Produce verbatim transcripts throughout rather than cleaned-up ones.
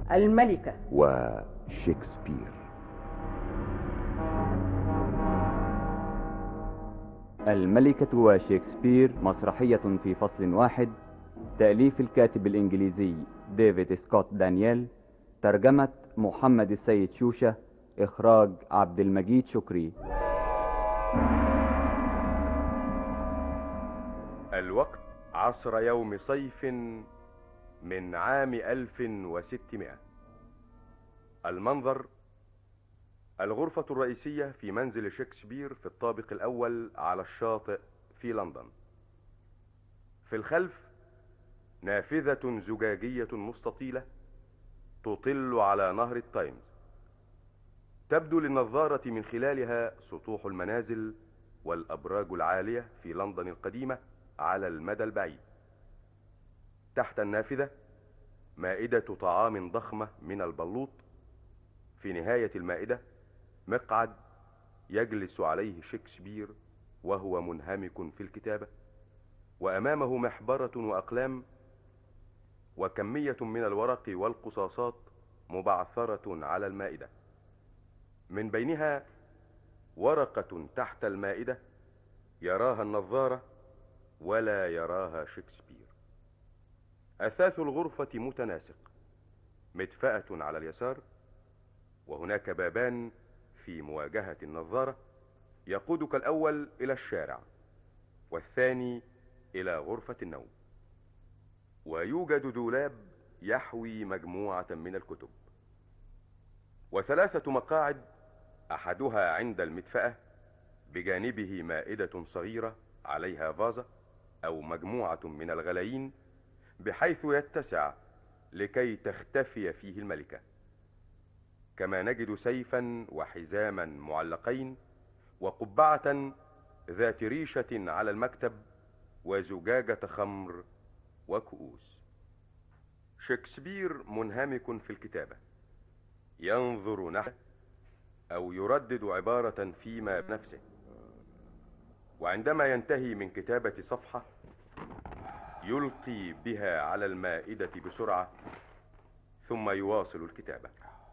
الملكة وشكسبير. الملكة وشكسبير مسرحية في فصل واحد، تأليف الكاتب الإنجليزي ديفيد سكوت دانييل، ترجمة محمد السيد شوشة، إخراج عبد المجيد شكري. الوقت عصر يوم صيف من عام ألف وستمائة. المنظر الغرفة الرئيسية في منزل شكسبير في الطابق الأول على الشاطئ في لندن. في الخلف نافذة زجاجية مستطيلة تطل على نهر التايمز، تبدو للنظارة من خلالها سطوح المنازل والأبراج العالية في لندن القديمة على المدى البعيد. تحت النافذة مائدة طعام ضخمة من البلوط، في نهاية المائدة مقعد يجلس عليه شكسبير وهو منهمك في الكتابة، وأمامه محبرة وأقلام وكمية من الورق والقصاصات مبعثرة على المائدة، من بينها ورقة تحت المائدة يراها النظارة ولا يراها شكسبير. أثاث الغرفة متناسق، مدفأة على اليسار، وهناك بابان في مواجهة النظارة يقودك الأول إلى الشارع والثاني إلى غرفة النوم. ويوجد دولاب يحوي مجموعة من الكتب، وثلاثة مقاعد، أحدها عند المدفأة بجانبه مائدة صغيرة عليها فازة أو مجموعة من الغلايين بحيث يتسع لكي تختفي فيه الملكة. كما نجد سيفا وحزاما معلقين وقبعة ذات ريشة على المكتب وزجاجة خمر وكؤوس. شكسبير منهمك في الكتابة، ينظر نحو أو يردد عبارة فيما بنفسه، وعندما ينتهي من كتابة صفحة يلقي بها على المائدة بسرعة ثم يواصل الكتابة.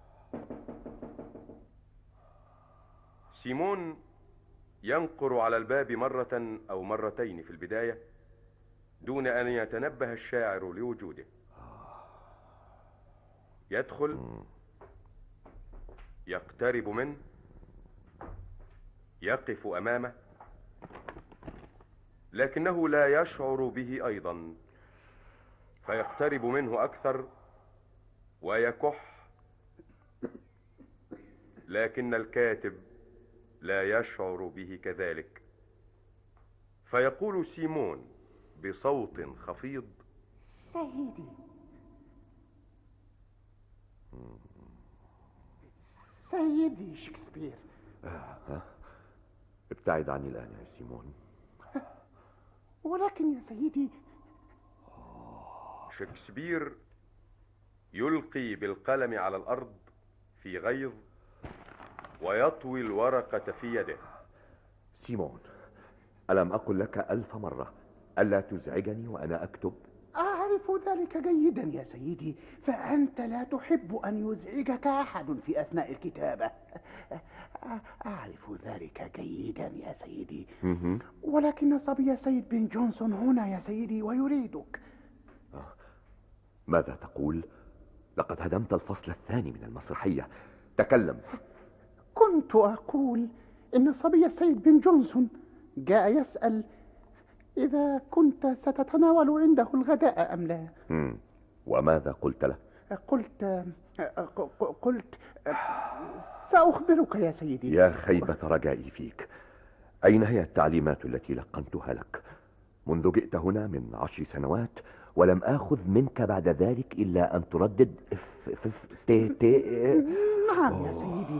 سيمون ينقر على الباب مرة أو مرتين في البداية دون أن يتنبه الشاعر لوجوده. يدخل، يقترب منه، يقف أمامه، لكنه لا يشعر به أيضا، فيقترب منه أكثر ويكح، لكن الكاتب لا يشعر به كذلك، فيقول سيمون بصوت خفيض: سيدي سيدي شكسبير. آه. ابتعد عني الآن يا سيمون. ولكن يا سيدي. شكسبير يلقي بالقلم على الأرض في غيظ ويطوي الورقة في يده. سيمون، ألم أقل لك ألف مرة ألا تزعجني وأنا أكتب؟ أعرف ذلك جيدا يا سيدي، فأنت لا تحب أن يزعجك أحد في أثناء الكتابة. أعرف ذلك جيدا يا سيدي. ولكن صبي السيد بن جونسون هنا يا سيدي ويريدك. آه. ماذا تقول؟ لقد هدمت الفصل الثاني من المسرحية، تكلم. كنت أقول إن صبي السيد بن جونسون جاء يسأل إذا كنت ستتناول عنده الغداء أم لا. مم. وماذا قلت له؟ قلت قلت سأخبرك يا سيدي. يا خيبة رجائي فيك، أين هي التعليمات التي لقنتها لك؟ منذ جئت هنا من عشر سنوات ولم آخذ منك بعد ذلك إلا أن تردد ف ف تي تي. نعم يا سيدي،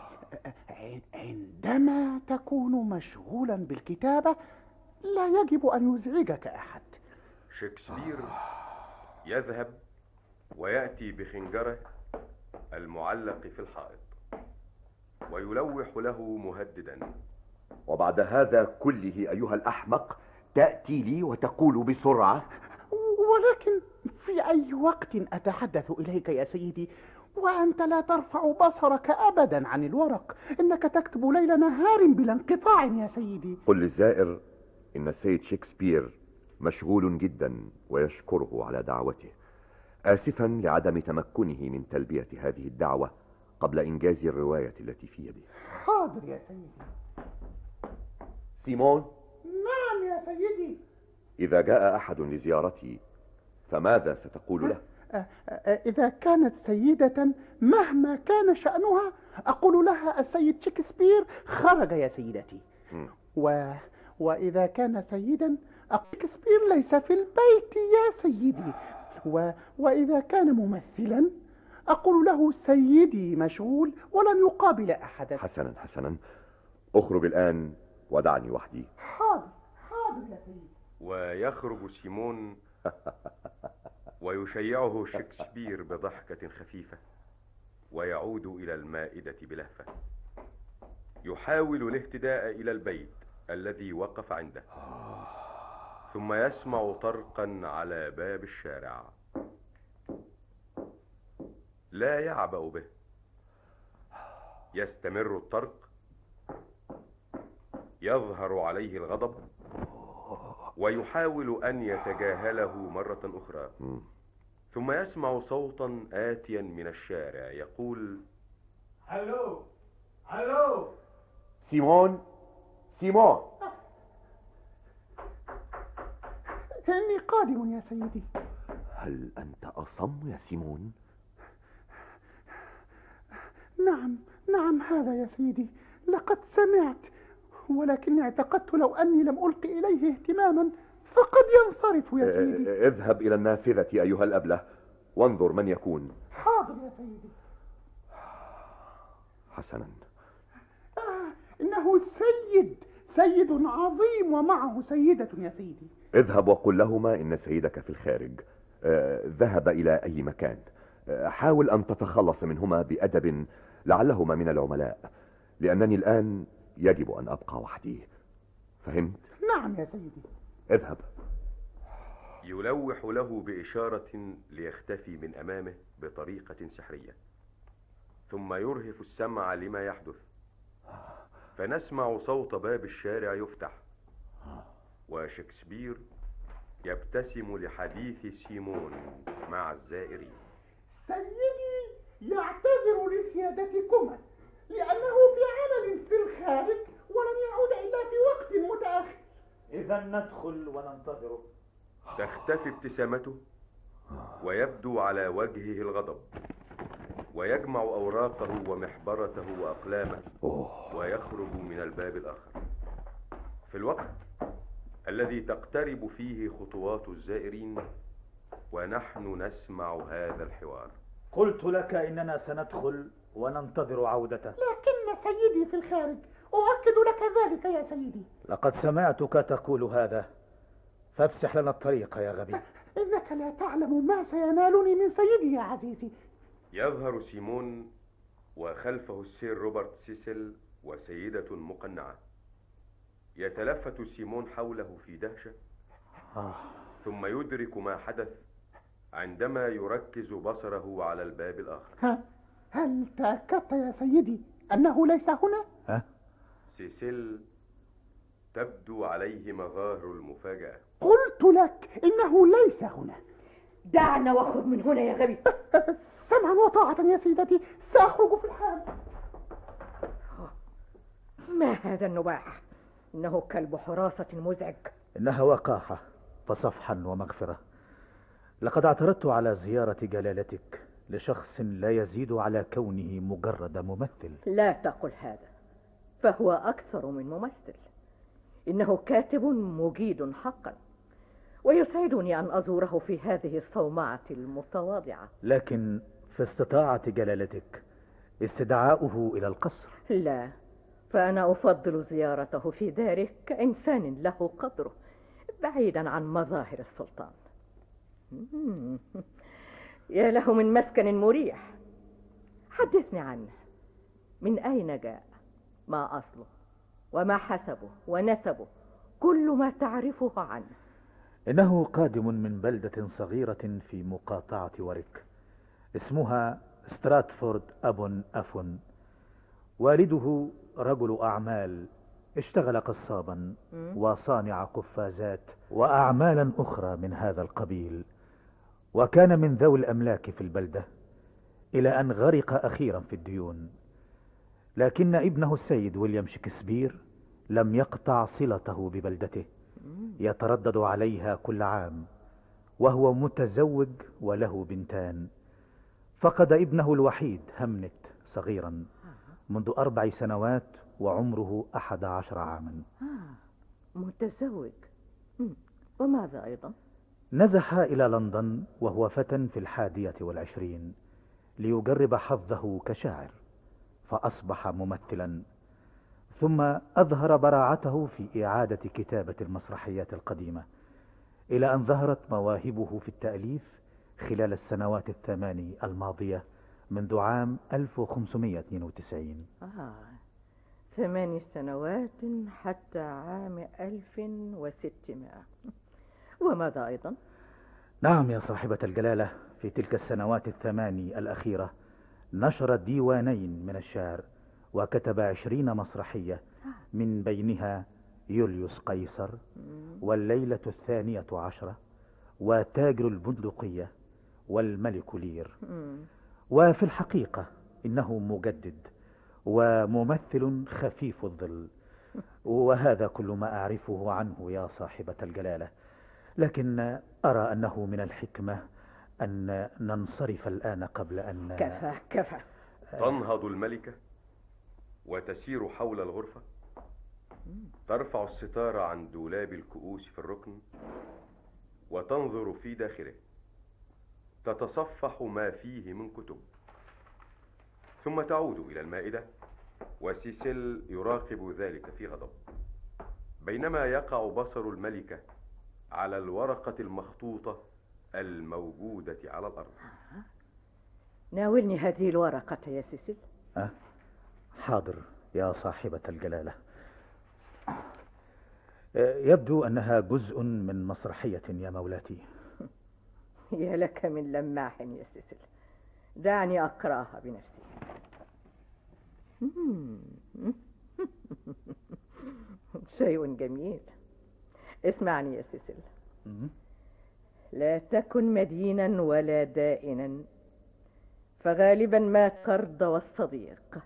عندما تكون مشغولا بالكتابة لا يجب أن يزعجك أحد. شكسبير يذهب ويأتي بخنجره المعلق في الحائط ويلوح له مهددا: وبعد هذا كله أيها الأحمق تأتي لي وتقول بسرعة؟ ولكن في في أي وقت أتحدث إليك يا سيدي وأنت لا ترفع بصرك أبدا عن الورق. إنك تكتب ليل نهار بلا انقطاع يا سيدي. قل للزائر إن السيد شكسبير مشغول جدا ويشكره على دعوته، آسفا لعدم تمكنه من تلبية هذه الدعوة قبل إنجاز الرواية التي في يده. حاضر يا سيدي. سيمون. نعم يا سيدي. إذا جاء أحد لزيارتي فماذا ستقول له؟ إذا كانت سيدة مهما كان شأنها أقول لها السيد شكسبير خرج يا سيدتي. و... وإذا كان سيدا أقول شكسبير ليس في البيت يا سيدي. و... وإذا كان ممثلا أقول له سيدي مشغول ولن يقابل أحدا. حسنا حسنا، أخرج الآن ودعني وحدي. حاضر حاضر يا سيدي. ويخرج سيمون ويشيعه شكسبير بضحكة خفيفة ويعود إلى المائدة بلهفة. يحاول الاهتداء إلى البيت الذي وقف عنده، ثم يسمع طرقا على باب الشارع. لا يعبأ به، يستمر الطرق، يظهر عليه الغضب ويحاول أن يتجاهله مرة أخرى. ثم يسمع صوتا آتيا من الشارع يقول: هلو هلو سيمون سيمون. إني قادم يا سيدي. هل أنت أصم يا سيمون؟ نعم نعم هذا يا سيدي، لقد سمعت، ولكني اعتقدت لو أني لم ألقي إليه اهتماما فقد ينصرف يا سيدي. اذهب إلى النافذة أيها الأبله وانظر من يكون. حاضر يا سيدي. حسنا. آه إنه سيد سيد عظيم ومعه سيدة يا سيدي. اذهب وقل لهما إن سيدك في الخارج، آه ذهب إلى أي مكان. آه حاول أن تتخلص منهما بأدب، لعلهما من العملاء، لأنني الآن يجب أن أبقى وحدي. فهمت؟ نعم يا سيدي. اذهب. يلوح له بإشارة ليختفي من أمامه بطريقة سحرية، ثم يرهف السمع لما يحدث، فنسمع صوت باب الشارع يفتح، وشكسبير يبتسم لحديث سيمون مع الزائرين. سيدي يعتذر لسيادتكما لأنه في عمل في الخارج ولن يعود إلا في وقت متأخر. إذا ندخل وننتظره. تختفي ابتسامته ويبدو على وجهه الغضب، ويجمع أوراقه ومحبرته وأقلامه ويخرج من الباب الآخر. في الوقت الذي تقترب فيه خطوات الزائرين ونحن نسمع هذا الحوار. قلت لك إننا سندخل وننتظر عودته. لكن سيدي في الخارج، أؤكد لك ذلك يا سيدي. لقد سمعتك تقول هذا، فافسح لنا الطريق يا غبي. إنك لا تعلم ما سينالني من سيدي يا عزيزي. يظهر سيمون وخلفه السير روبرت سيسل وسيدة مقنعة. يتلفت سيمون حوله في دهشة، ثم يدرك ما حدث عندما يركز بصره على الباب الآخر. ها؟ هل تأكدت يا سيدي أنه ليس هنا؟ ها؟ سيسل تبدو عليه مظاهر المفاجأة. قلت لك إنه ليس هنا. دعنا واخرج من هنا يا غبي. سمعا وطاعة يا سيدتي، سأخرج في الحال. ما هذا النباح؟ إنه كلب حراسة مزعج. إنها وقاحة فصفحا ومغفرة. لقد اعترضت على زيارة جلالتك لشخص لا يزيد على كونه مجرد ممثل. لا تقل هذا، فهو أكثر من ممثل. إنه كاتب مجيد حقا، ويسعدني أن أزوره في هذه الصومعة المتواضعة. لكن في استطاعة جلالتك استدعاؤه إلى القصر. لا، فأنا أفضل زيارته في داره كإنسان له قدره، بعيدا عن مظاهر السلطان. يا له من مسكن مريح. حدثني عنه. من أين جاء؟ ما أصله وما حسبه ونسبه؟ كل ما تعرفه عنه. إنه قادم من بلدة صغيرة في مقاطعة وريك اسمها ستراتفورد أبون أفون. والده رجل أعمال، اشتغل قصابا وصانع قفازات وأعمالا أخرى من هذا القبيل، وكان من ذوي الأملاك في البلدة إلى أن غرق أخيرا في الديون. لكن ابنه السيد ويليام شكسبير لم يقطع صلته ببلدته، يتردد عليها كل عام، وهو متزوج وله بنتان. فقد ابنه الوحيد همنت صغيرا منذ أربع سنوات وعمره أحد عشر عاما. آه، متزوج. وماذا أيضا؟ نزح إلى لندن وهو فتى في الحادية والعشرين ليجرب حظه كشاعر، فأصبح ممثلا، ثم أظهر براعته في إعادة كتابة المسرحيات القديمة، إلى أن ظهرت مواهبه في التأليف خلال السنوات الثماني الماضية منذ عام ألف وخمسمائة واثنين وتسعين. آه، ثماني سنوات حتى عام ألف وستمائة. وماذا أيضا؟ نعم يا صاحبة الجلالة، في تلك السنوات الثماني الأخيرة نشر ديوانين من الشعر، وكتب عشرين مسرحية، من بينها يوليوس قيصر، والليلة الثانية عشرة، وتاجر البندقية، والملك لير. وفي الحقيقة إنه مجدد وممثل خفيف الظل، وهذا كل ما أعرفه عنه يا صاحبة الجلالة. لكن أرى أنه من الحكمة أن ننصرف الآن قبل أن... كفى كفى. تنهض الملكة وتسير حول الغرفة، ترفع الستار عن دولاب الكؤوس في الركن وتنظر في داخله، تتصفح ما فيه من كتب، ثم تعود إلى المائدة، وسيسيل يراقب ذلك في غضب، بينما يقع بصر الملكة على الورقة المخطوطة الموجودة على الأرض. ناولني هذه الورقة يا سيسيل. أه؟ حاضر يا صاحبة الجلالة. يبدو أنها جزء من مسرحية يا مولاتي. يا لك من لماح يا سيسيل، دعني أقرأها بنفسي. شيء جميل. اسمعني يا سيسيل. لا تكن مدينا ولا دائنا، فغالبا ما قرض والصديق،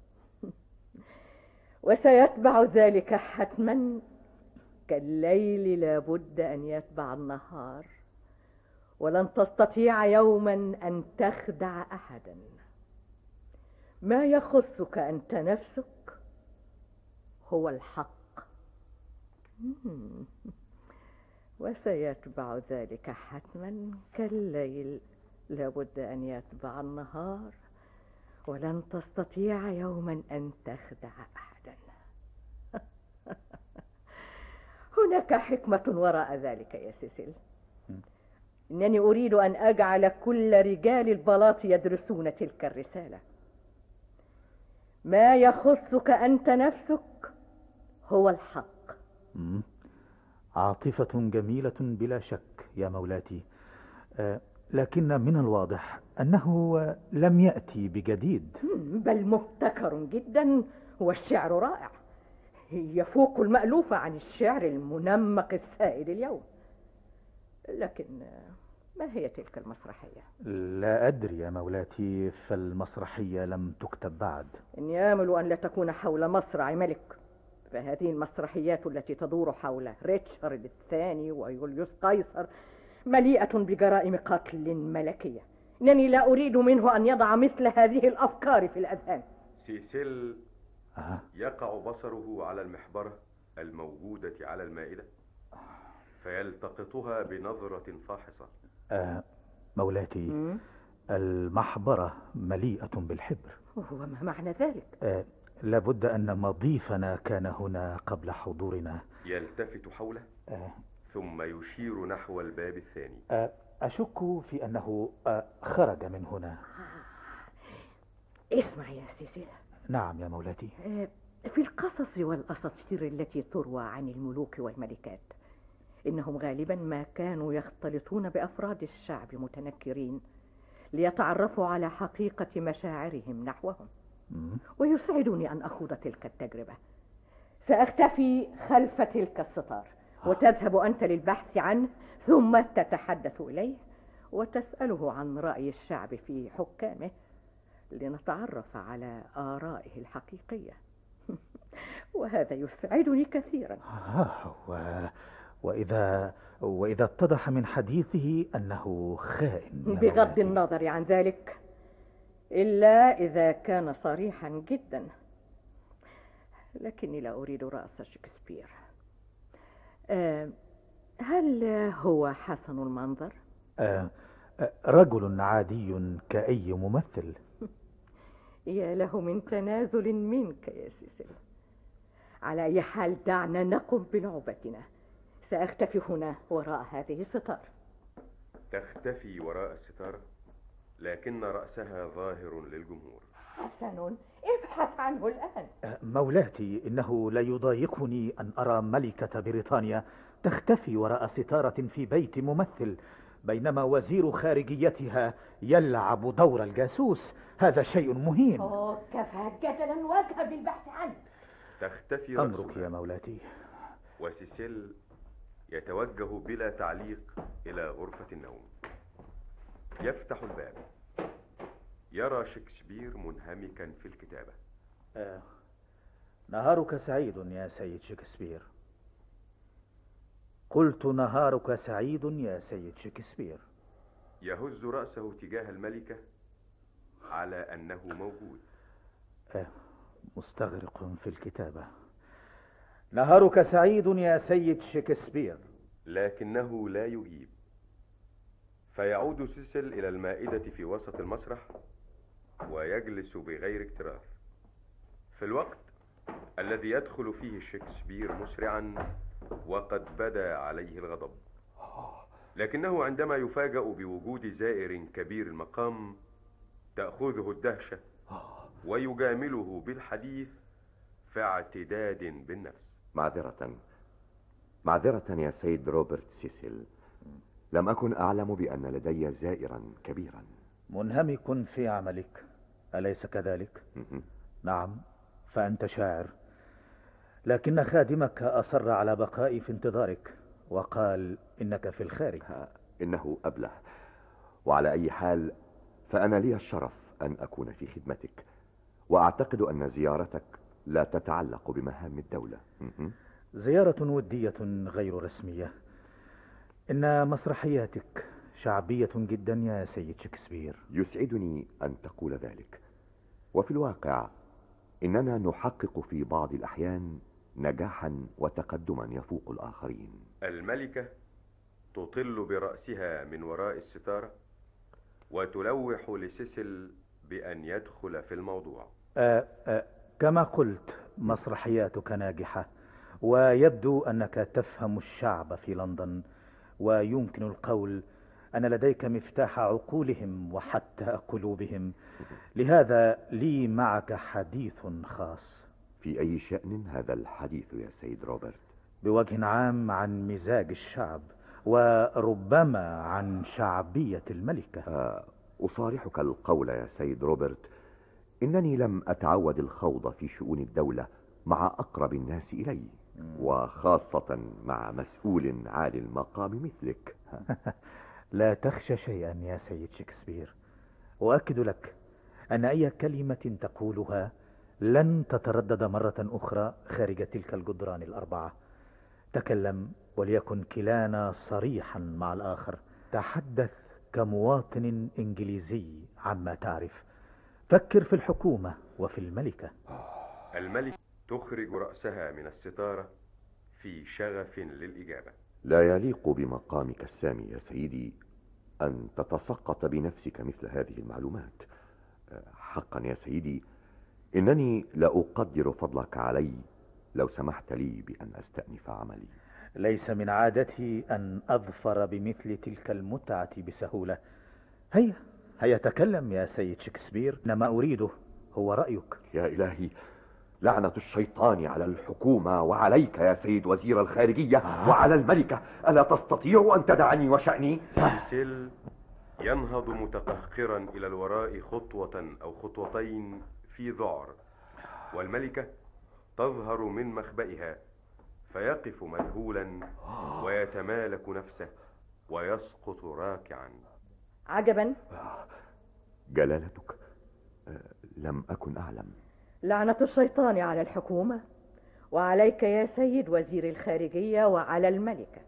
وسيتبع ذلك حتما كالليل لابد أن يتبع النهار، ولن تستطيع يوما أن تخدع أحدا. ما يخصك أنت نفسك هو الحق، وسيتبع ذلك حتما كالليل لابد أن يتبع النهار، ولن تستطيع يوما أن تخدع أحدا. هناك حكمة وراء ذلك يا سيسيل. إنني أريد أن أجعل كل رجال البلاط يدرسون تلك الرسالة. ما يخصك أنت نفسك هو الحق. مم. عاطفة جميلة بلا شك يا مولاتي، أه لكن من الواضح أنه لم يأتي بجديد، بل مبتكر جدا، والشعر رائع، يفوق المألوف عن الشعر المنمق السائد اليوم. لكن ما هي تلك المسرحية؟ لا أدري يا مولاتي، فالمسرحية لم تكتب بعد. إني آمل أن لا تكون حول مصرع ملك، فهذه المسرحيات التي تدور حول ريتشارد الثاني ويوليوس قيصر مليئة بجرائم قتل ملكية. إنني لا أريد منه أن يضع مثل هذه الأفكار في الأذهان. سيسيل أه. يقع بصره على المحبرة الموجودة على المائدة، فيلتقطها بنظرة فاحصة. أه مولاتي، م? المحبرة مليئة بالحبر. وما معنى ذلك؟ أه لابد أن مضيفنا كان هنا قبل حضورنا. يلتفت حوله أه ثم يشير نحو الباب الثاني. أه أشك في أنه أه خرج من هنا. اسمع يا سيسيل. نعم يا مولاتي. أه في القصص والأساطير التي تروى عن الملوك والملكات، إنهم غالبا ما كانوا يختلطون بأفراد الشعب متنكرين ليتعرفوا على حقيقة مشاعرهم نحوهم. ويسعدني أن أخوض تلك التجربة. سأختفي خلف تلك الستار وتذهب أنت للبحث عنه، ثم تتحدث إليه وتسأله عن رأي الشعب في حكامه لنتعرف على آرائه الحقيقية. وهذا يسعدني كثيرا. آه و... وإذا وإذا اتضح من حديثه أنه خائن، بغض النظر عن ذلك، إلا إذا كان صريحا جدا. لكني لا أريد رأس شكسبير. أه هل هو حسن المنظر؟ أه رجل عادي كأي ممثل. يا له من تنازل منك يا سيسيل. على أي حال دعنا نقم بلعبتنا. سأختفي هنا وراء هذه الستار. تختفي وراء الستارة، لكن رأسها ظاهر للجمهور. حسن، ابحث عنه الآن. مولاتي، إنه لا يضايقني أن أرى ملكة بريطانيا تختفي وراء ستارة في بيت ممثل، بينما وزير خارجيتها يلعب دور الجاسوس. هذا شيء مهين. أوه، كفى جدلا واذهب للبحث عنه. تختفي رأسها. أمرك يا مولاتي. وسيسيل يتوجه بلا تعليق إلى غرفة النوم. يفتح الباب، يرى شكسبير منهمكا في الكتابة. آه. نهارك سعيد يا سيد شكسبير. قلت نهارك سعيد يا سيد شكسبير. يهز رأسه تجاه الملكة على أنه موجود. آه. مستغرق في الكتابة. نهارك سعيد يا سيد شكسبير. لكنه لا يجيب. فيعود سيسل إلى المائدة في وسط المسرح ويجلس بغير اكتراث. في الوقت الذي يدخل فيه شكسبير مسرعا وقد بدا عليه الغضب، لكنه عندما يفاجأ بوجود زائر كبير المقام تأخذه الدهشة ويجامله بالحديث في اعتداد بالنفس. معذرة معذرة يا سيد روبرت سيسيل، لم أكن أعلم بأن لدي زائرا كبيرا. منهمك في عملك، أليس كذلك؟ نعم، فأنت شاعر، لكن خادمك أصر على بقائي في انتظارك وقال إنك في الخارج. إنه أبله، وعلى أي حال فأنا لي الشرف أن أكون في خدمتك، وأعتقد أن زيارتك لا تتعلق بمهام الدولة. زيارة ودية غير رسمية. إن مسرحياتك شعبية جدا يا سيد شكسبير. يسعدني أن تقول ذلك، وفي الواقع إننا نحقق في بعض الأحيان نجاحا وتقدما يفوق الآخرين. الملكة تطل برأسها من وراء الستارة وتلوح لسيسل بأن يدخل في الموضوع. أه أه كما قلت، مسرحياتك ناجحة، ويبدو أنك تفهم الشعب في لندن، ويمكن القول أن لديك مفتاح عقولهم وحتى قلوبهم. لهذا لي معك حديث خاص. في أي شأن هذا الحديث يا سيد روبرت؟ بوجه عام عن مزاج الشعب، وربما عن شعبية الملكة. آه أصارحك القول يا سيد روبرت، إنني لم أتعود الخوض في شؤون الدولة مع أقرب الناس إلي، وخاصة مع مسؤول عالي المقام مثلك. لا تخشى شيئا يا سيد شكسبير، وأكد لك أن أي كلمة تقولها لن تتردد مرة أخرى خارج تلك الجدران الأربعة. تكلم وليكن كلانا صريحا مع الآخر. تحدث كمواطن إنجليزي عما تعرف. فكر في الحكومة وفي الملكة. الملكة تخرج رأسها من الستارة في شغف للإجابة. لا يليق بمقامك السامي يا سيدي أن تتسقط بنفسك مثل هذه المعلومات. حقا يا سيدي، إنني لا أقدر فضلك علي لو سمحت لي بأن أستأنف عملي. ليس من عادتي أن أظفر بمثل تلك المتعة بسهولة. هيا هيا تكلم يا سيد شكسبير، إنما أريده هو رأيك. يا إلهي، لعنة الشيطان على الحكومة وعليك يا سيد وزير الخارجية وعلى الملكة. ألا تستطيع أن تدعني وشأني؟ سيسيل ينهض متقهقرا إلى الوراء خطوة أو خطوتين في ذعر، والملكة تظهر من مخبئها فيقف مذهولا ويتمالك نفسه ويسقط راكعا. عجبا. جلالتك، لم أكن أعلم. لعنة الشيطان على الحكومة وعليك يا سيد وزير الخارجية وعلى الملكة.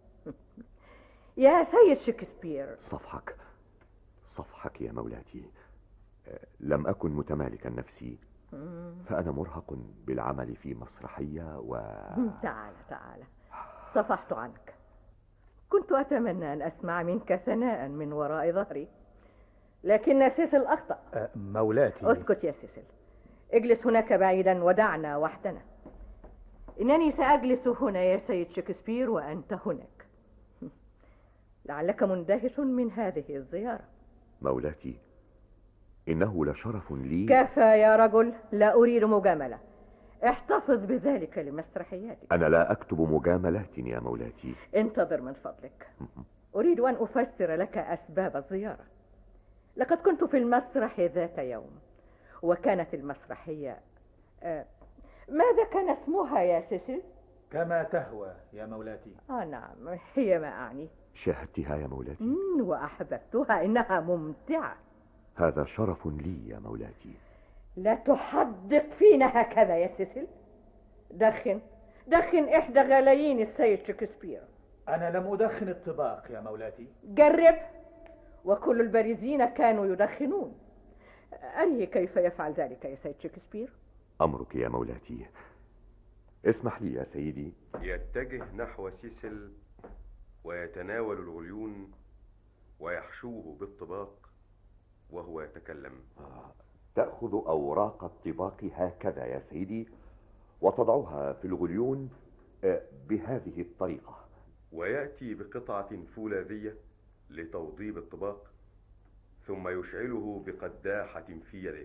يا سيد شكسبير. صفحك صفحك يا مولاتي. لم أكن متمالكا نفسي، فأنا مرهق بالعمل في مسرحية و... تعال تعال، صفحت عنك. كنت أتمنى أن أسمع منك ثناء من وراء ظهري، لكن سيسل أخطأ. أه مولاتي. اسكت يا سيسل، اجلس هناك بعيدا ودعنا وحدنا. إنني سأجلس هنا يا سيد شكسبير وأنت هناك. لعلك مندهش من هذه الزيارة. مولاتي، إنه لشرف لي. كفى يا رجل، لا أريد مجاملة. احتفظ بذلك لمسرحياتك. أنا لا أكتب مجاملات يا مولاتي. انتظر من فضلك. أريد أن أفسر لك أسباب الزيارة. لقد كنت في المسرح ذات يوم، وكانت المسرحية آه ماذا كان اسمها يا سيسل؟ كما تهوى يا مولاتي. آه نعم، هي ما أعني. شاهدتها يا مولاتي؟ مم وأحببتها، إنها ممتعة. هذا شرف لي يا مولاتي. لا تحدق فينا هكذا يا سيسل. دخن دخن إحدى غلايين السيد شكسبير. أنا لم أدخن الطباق يا مولاتي. جرب، وكل البارزين كانوا يدخنون. أريه كيف يفعل ذلك يا سيد شكسبير. أمرك يا مولاتي. اسمح لي يا سيدي. يتجه نحو سيسل ويتناول الغليون ويحشوه بالطباق وهو يتكلم. آه. تأخذ أوراق الطباق هكذا يا سيدي وتضعها في الغليون بهذه الطريقة، ويأتي بقطعة فولاذية لتوضيب الطباق ثم يشعله بقداحة في يده.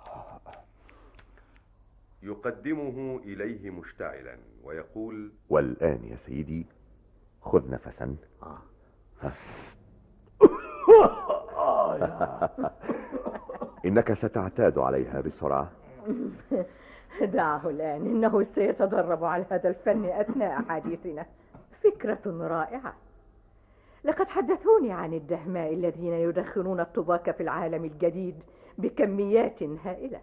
يقدمه إليه مشتعلا ويقول: والآن يا سيدي خذ نفسا. إنك ستعتاد عليها بسرعة. دعه الآن، إنه سيتدرب على هذا الفن أثناء حديثنا. فكرة رائعة. لقد حدثوني عن الدهماء الذين يدخنون الطباق في العالم الجديد بكميات هائلة.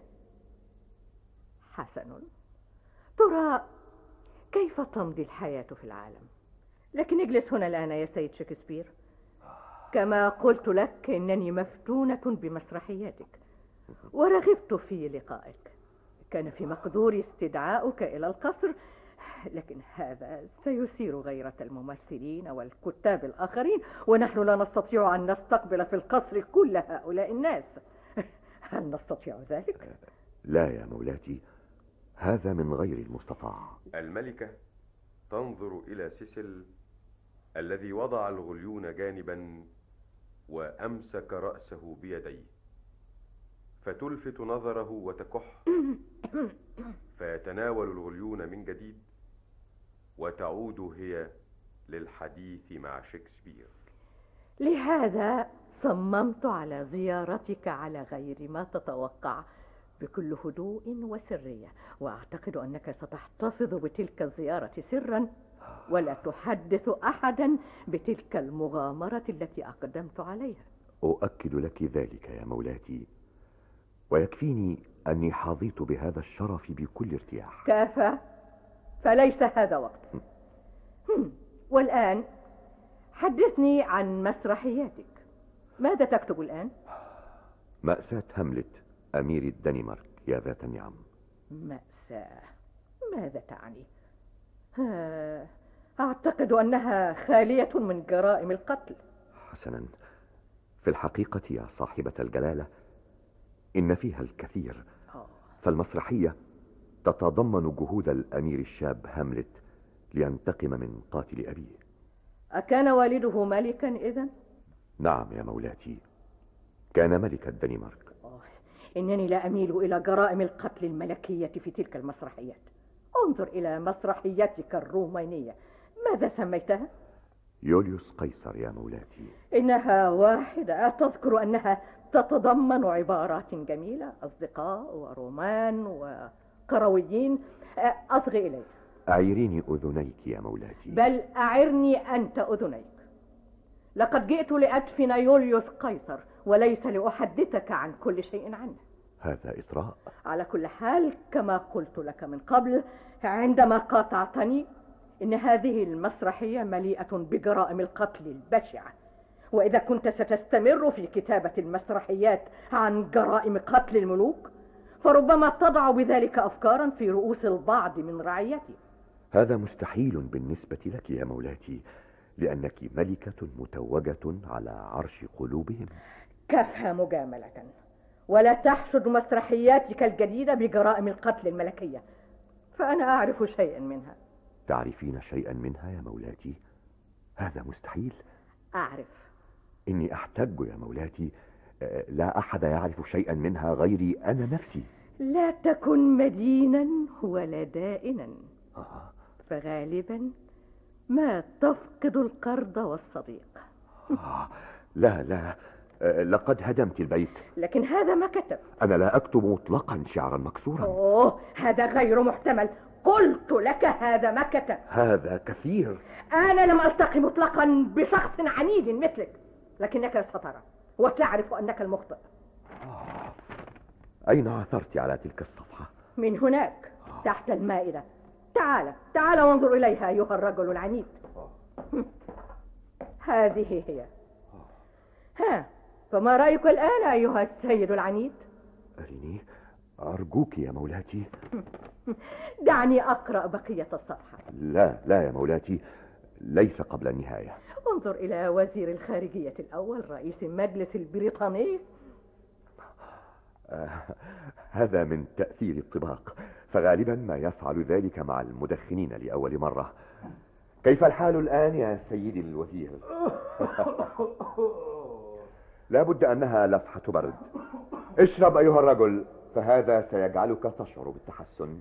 حسن، ترى كيف تمضي الحياة في العالم؟ لكن اجلس هنا الآن يا سيد شكسبير. كما قلت لك إنني مفتونة بمسرحياتك ورغبت في لقائك. كان في مقدوري استدعاؤك إلى القصر، لكن هذا سيثير غيرة الممثلين والكتاب الآخرين، ونحن لا نستطيع أن نستقبل في القصر كل هؤلاء الناس. هل نستطيع ذلك؟ لا يا مولاتي، هذا من غير المستطاع. الملكة تنظر إلى سيسل الذي وضع الغليون جانبا وأمسك رأسه بيديه، فتلفت نظره وتكح، فيتناول الغليون من جديد وتعود هي للحديث مع شكسبير. لهذا صممت على زيارتك على غير ما تتوقع، بكل هدوء وسرية، وأعتقد أنك ستحتفظ بتلك الزيارة سرا ولا تحدث أحدا بتلك المغامرة التي أقدمت عليها. أؤكد لك ذلك يا مولاتي، ويكفيني أني حظيت بهذا الشرف بكل ارتياح. كافى، فليس هذا وقت. والآن حدثني عن مسرحياتك. ماذا تكتب الآن؟ مأساة هاملت أمير الدنمارك يا ذات النعم. مأساة؟ ماذا تعني؟ أعتقد أنها خالية من جرائم القتل. حسنا، في الحقيقة يا صاحبة الجلالة إن فيها الكثير. فالمسرحية تتضمن جهود الأمير الشاب هاملت لينتقم من قاتل أبيه. أكان والده ملكا إذن؟ نعم يا مولاتي، كان ملك الدنمارك. إنني لا أميل إلى جرائم القتل الملكية في تلك المسرحيات. انظر إلى مسرحيتك الرومانية، ماذا سميتها؟ يوليوس قيصر يا مولاتي. إنها واحدة، تذكر أنها تتضمن عبارات جميلة، أصدقاء ورومان وقرويين. أصغي إلي. أعيريني أذنيك يا مولاتي. بل أعرني أنت أذنيك. لقد جئت لأدفن يوليوس قيصر وليس لأحدثك عن كل شيء عنه. هذا إطراء. على كل حال كما قلت لك من قبل عندما قاطعتني، إن هذه المسرحية مليئة بجرائم القتل البشعة، وإذا كنت ستستمر في كتابة المسرحيات عن جرائم قتل الملوك فربما تضع بذلك أفكارا في رؤوس البعض من رعيتي. هذا مستحيل بالنسبة لك يا مولاتي، لأنك ملكة متوجة على عرش قلوبهم. كفها مجاملة، ولا تحشد مسرحياتك الجديدة بجرائم القتل الملكية، فأنا أعرف شيئا منها. تعرفين شيئا منها يا مولاتي؟ هذا مستحيل. أعرف. إني أحتج يا مولاتي، لا أحد يعرف شيئا منها غيري أنا نفسي. لا تكن مدينا ولا دائنا، آه. فغالبا ما تفقد القرض والصديق. آه. لا لا، لقد هدمت البيت. لكن هذا ما كتب. أنا لا أكتب مطلقا شعرا مكسورا. أوه، هذا غير محتمل. قلت لك هذا ما كتب. هذا كثير. أنا لم ألتقي مطلقا بشخص عنيد مثلك، لكنك سترى وتعرف أنك المخطئ. آه. أين عثرت على تلك الصفحة؟ من هناك تحت المائدة. تعال تعال وانظر إليها أيها الرجل العنيد. هذه هي. ها، فما رأيك الآن أيها السيد العنيد؟ أريني أرجوك يا مولاتي. دعني أقرأ بقية الصفحة. لا لا يا مولاتي، ليس قبل النهاية. انظر إلى وزير الخارجية الأول، رئيس المجلس البريطاني. آه، هذا من تأثير الطباق، فغالبا ما يفعل ذلك مع المدخنين لأول مرة. كيف الحال الآن يا سيدي الوزير؟ لا بد أنها لفحة برد. اشرب أيها الرجل، فهذا سيجعلك تشعر بالتحسن.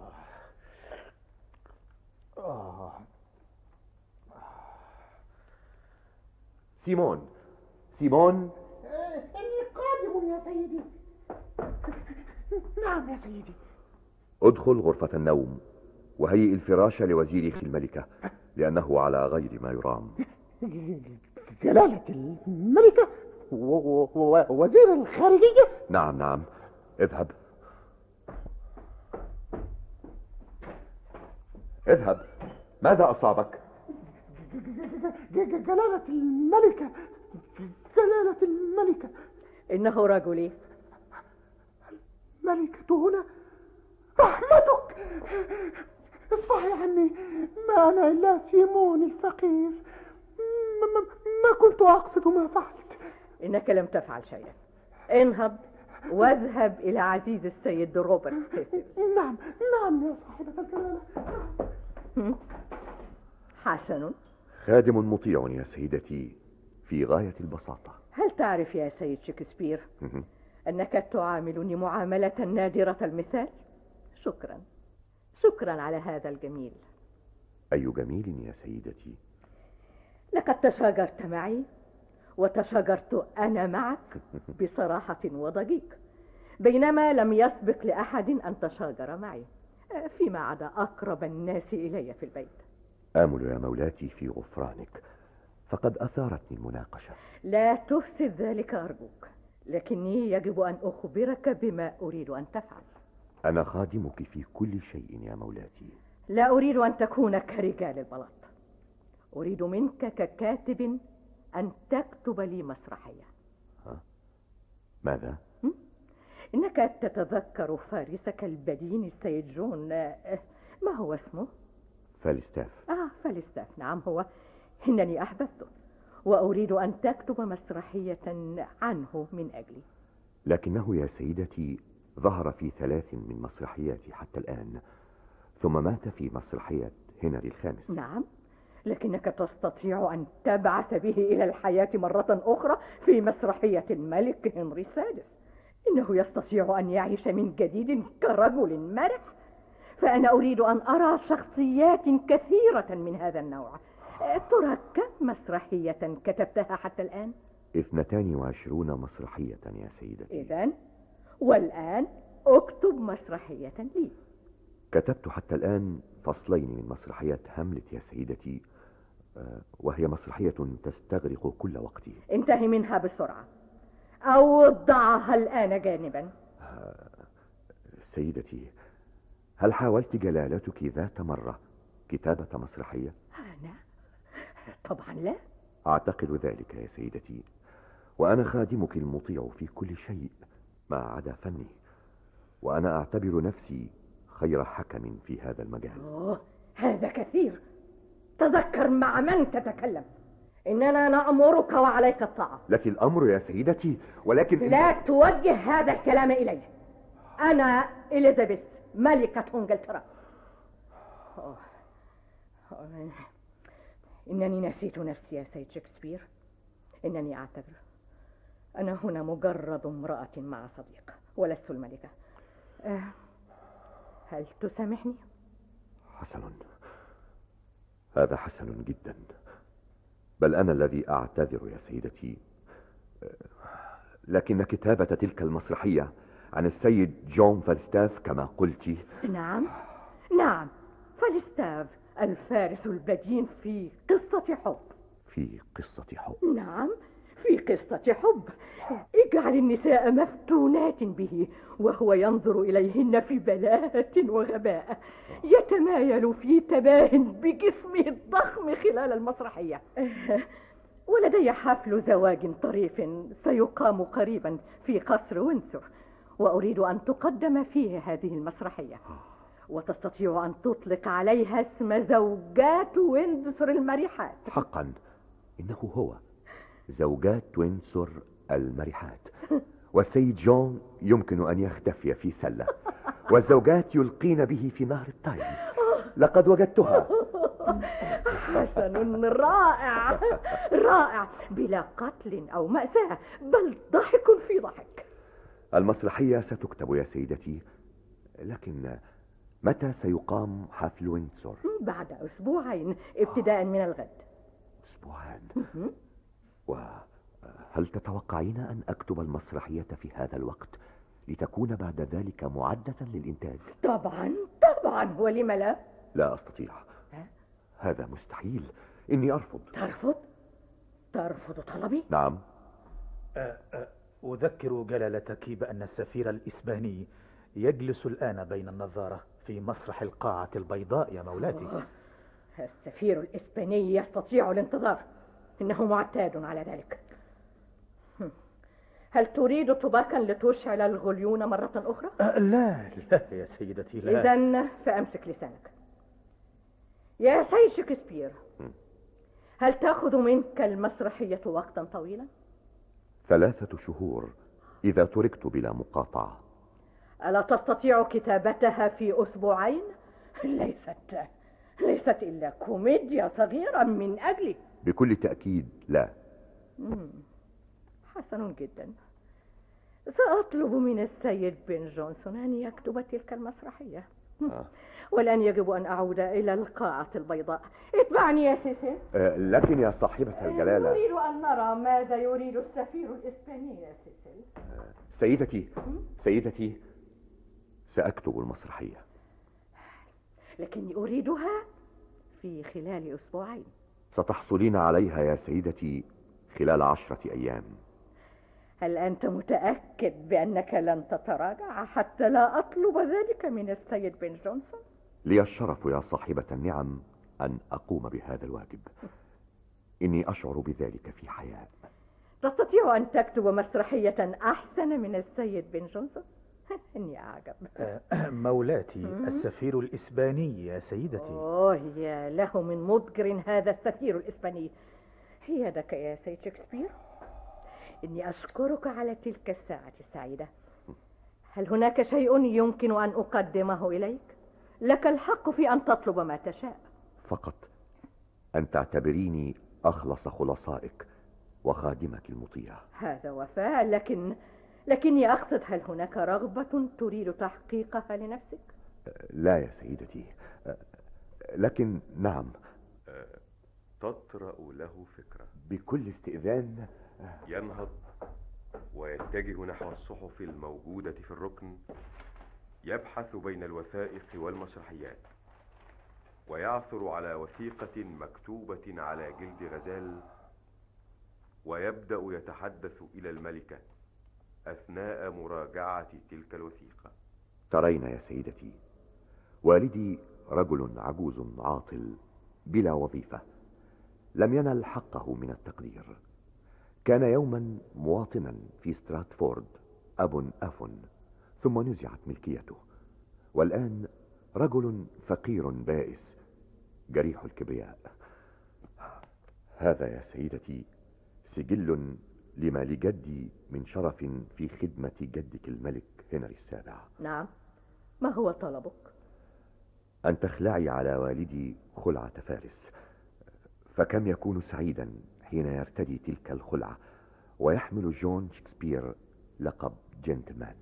سيمون سيمون. إني قادم يا سيدي. نعم يا سيدي. ادخل غرفة النوم وهيئ الفراش لوزير الملكة، لأنه على غير ما يرام. جلالة الملكة ووزير الخارجية؟ نعم نعم، اذهب اذهب. ماذا أصابك؟ جلالة الملكة، جلالة الملكة. إنه رجلي. ملكة هنا؟ رحمتك. اصفحي عني، ما أنا إلا سيمون الفقير. ما, ما, ما كنت أقصد ما فعلت. إنك لم تفعل شيئا. انهض واذهب إلى عزيز السيد روبرت سيسل. نعم نعم يا صاحبة الجلالة. حسن. خادم مطيع يا سيدتي، في غاية البساطة. هل تعرف يا سيد شكسبير أنك تعاملني معاملة نادرة المثال؟ شكرا شكرا على هذا الجميل. أي جميل يا سيدتي؟ لقد تشاجرت معي وتشاجرت أنا معك بصراحة وضجيج، بينما لم يسبق لأحد أن تشاجر معي، فيما عدا أقرب الناس إلي في البيت. آمل يا مولاتي في غفرانك، فقد أثارتني المناقشة. لا تفسد ذلك أرجوك، لكني يجب أن أخبرك بما أريد أن تفعل. أنا خادمك في كل شيء يا مولاتي. لا أريد أن تكون كرجال البلاط، أريد منك ككاتب أن تكتب لي مسرحية. ها؟ ماذا؟ إنك تتذكر فارسك البدين السيد جون، ما هو اسمه؟ فالستاف. آه فالستاف، نعم هو. إنني أحببته وأريد أن تكتب مسرحية عنه من أجلي. لكنه يا سيدتي ظهر في ثلاث من مسرحياتي حتى الآن، ثم مات في مسرحية هنري الخامس. نعم، لكنك تستطيع أن تبعث به إلى الحياة مرة أخرى في مسرحية الملك هنري السادس. إنه يستطيع أن يعيش من جديد كرجل مرح، فأنا أريد أن أرى شخصيات كثيرة من هذا النوع. ترى كم مسرحية كتبتها حتى الآن؟ اثنتان وعشرون مسرحية يا سيدتي. إذن والآن أكتب مسرحية لي. كتبت حتى الآن فصلين من مسرحية هاملت يا سيدتي، وهي مسرحية تستغرق كل وقتي. انتهي منها بسرعة أو ضعها الآن جانبا. سيدتي، هل حاولت جلالتك ذات مرة كتابة مسرحية؟ أنا؟ طبعا لا. أعتقد ذلك يا سيدتي، وأنا خادمك المطيع في كل شيء ما عدا فني، وأنا أعتبر نفسي خير حكم في هذا المجال. أوه، هذا كثير. تذكر مع من تتكلم. إننا نأمرك وعليك الطاعة. لك الأمر يا سيدتي، ولكن لا توجه هذا الكلام إلي. أنا إليزابيث ملكة إنجلترا. أوه. أوه. إنني نسيت نفسي يا سيد شكسبير. إنني أعتبر أنا هنا مجرد امرأة مع صديق ولست الملكة. أه. هل تسامحني؟ حسن، هذا حسن جدا، بل أنا الذي أعتذر يا سيدتي، لكن كتابة تلك المسرحية عن السيد جون فالستاف كما قلت. نعم نعم، فالستاف الفارس البدين في قصة حب. في قصة حب؟ نعم، في قصة حب. اجعل النساء مفتونات به وهو ينظر إليهن في بلاهة وغباء، يتمايل في تباه بجسمه الضخم خلال المسرحية. ولدي حفل زواج طريف سيقام قريبا في قصر وينسور، وأريد أن تقدم فيه هذه المسرحية، وتستطيع أن تطلق عليها اسم زوجات ويندسور المرحات. حقا إنه هو زوجات ويندسور المرحات، والسيد جون يمكن أن يختفي في سلة، والزوجات يلقين به في نهر التايمز. لقد وجدتها. حسن، رائع رائع، بلا قتل أو مأساة، بل ضحك في ضحك. المسرحية ستكتب يا سيدتي، لكن متى سيقام حفل ويندسور؟ بعد أسبوعين ابتداء من الغد. أسبوعين؟ وهل تتوقعين أن أكتب المسرحية في هذا الوقت لتكون بعد ذلك معدة للإنتاج؟ طبعا طبعا، ولم لا؟ لا أستطيع. هذا مستحيل. إني أرفض. ترفض؟ ترفض طلبي؟ نعم. أذكر جلالتك بأن السفير الإسباني يجلس الآن بين النظارة في مسرح القاعة البيضاء يا مولاتي. أوه. السفير الإسباني يستطيع الانتظار، إنه معتاد على ذلك. هل تريد طباقا لتشعل الغليون مرة أخرى؟ أه لا لا يا سيدتي لا. إذن فأمسك لسانك. يا سيد شكسبير، هل تأخذ منك المسرحية وقتا طويلا؟ ثلاثة شهور إذا تركت بلا مقاطعة. ألا تستطيع كتابتها في أسبوعين؟ ليست ليست إلا كوميديا صغيرة من أجلي. بكل تأكيد لا. مم. حسن جدا. سأطلب من السيد بن جونسون أن يكتب تلك المسرحية. آه. والآن يجب أن أعود إلى القاعة البيضاء. اتبعني يا سيسي. أه لكن يا صاحبة الجلالة، نريد أن نرى ماذا يريد السفير الإسباني يا سيسي. أه سيدتي سيدتي سأكتب المسرحية، لكني أريدها في خلال أسبوعين. ستحصلين عليها يا سيدتي خلال عشرة أيام. هل أنت متأكد بأنك لن تتراجع حتى لا أطلب ذلك من السيد بن جونسون؟ لي الشرف يا صاحبة النعم أن أقوم بهذا الواجب. إني أشعر بذلك في حياة. تستطيع أن تكتب مسرحية أحسن من السيد بن جونسون؟ إني أعجب. مولاتي السفير الإسباني يا سيدتي. أوه يا له من مضجر هذا السفير الإسباني. هي يدك يا سيد شكسبير. إني أشكرك على تلك الساعة السعيدة. هل هناك شيء يمكن أن أقدمه إليك؟ لك الحق في أن تطلب ما تشاء. فقط أن تعتبريني أخلص خلصائك وخادمك المطيع. هذا وفاء، لكن لكني أقصد، هل هناك رغبة تريد تحقيقها لنفسك؟ لا يا سيدتي، لكن نعم. تطرأ له فكرة. بكل استئذان. ينهض ويتجه نحو الصحف الموجودة في الركن، يبحث بين الوثائق والمسرحيات، ويعثر على وثيقة مكتوبة على جلد غزال، ويبدأ يتحدث إلى الملكة أثناء مراجعة تلك الوثيقة. ترين يا سيدتي، والدي رجل عجوز عاطل بلا وظيفة، لم ينل حقه من التقدير. كان يوما مواطنا في ستراتفورد أب أف، ثم نزعت ملكيته، والآن رجل فقير بائس جريح الكبرياء. هذا يا سيدتي سجل لما لجدي من شرف في خدمة جدك الملك هنري السابع. نعم، ما هو طلبك؟ أن تخلعي على والدي خلعة فارس، فكم يكون سعيدا حين يرتدي تلك الخلعة ويحمل جون شكسبير لقب جنتلمان.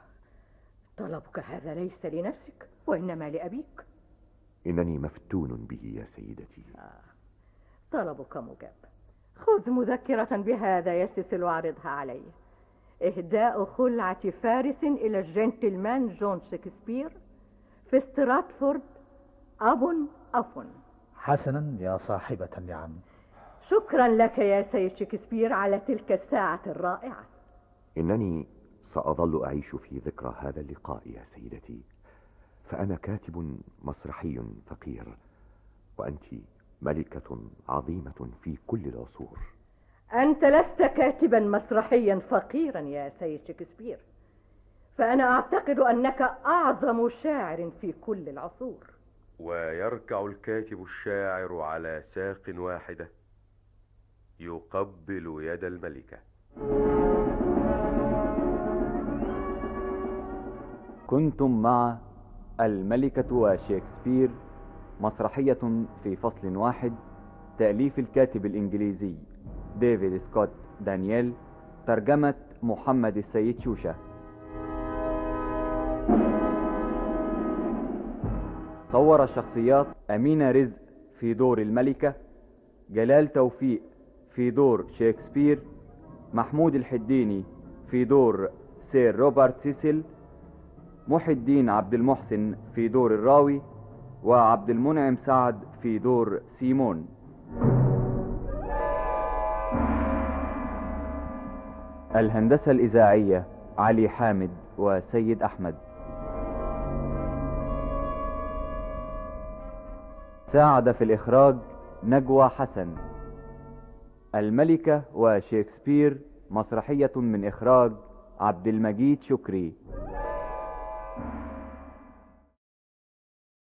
طلبك هذا ليس لنفسك وإنما لأبيك. إنني مفتون به يا سيدتي. آه. طلبك مجاب. خذ مذكرة بهذا يا سيسل واعرضها علي. إهداء خلعة فارس إلى الجنتلمان جون شكسبير في ستراتفورد أب أف. حسنا يا صاحبة النعم. شكرا لك يا سيد شكسبير على تلك الساعة الرائعة. إنني سأظل أعيش في ذكرى هذا اللقاء يا سيدتي، فأنا كاتب مسرحي فقير، وأنت ملكة عظيمة في كل العصور. أنت لست كاتبا مسرحيا فقيرا يا سيد شكسبير، فأنا أعتقد أنك أعظم شاعر في كل العصور. ويركع الكاتب الشاعر على ساق واحدة يقبل يد الملكة. كنتم مع الملكة وشيكسبير، مسرحية في فصل واحد، تأليف الكاتب الإنجليزي ديفيد سكوت دانييل، ترجمة محمد السيد شوشة. صور الشخصيات أمينة رزق في دور الملكة، جلال توفيق في دور شيكسبير، محمود الحديني في دور سير روبرت سيسل، محي الدين عبد المحسن في دور الراوي، وعبد المنعم سعد في دور سيمون. الهندسة الإذاعية علي حامد وسيد أحمد. ساعد في الإخراج نجوى حسن. الملكة وشيكسبير، مسرحية من إخراج عبد المجيد شكري.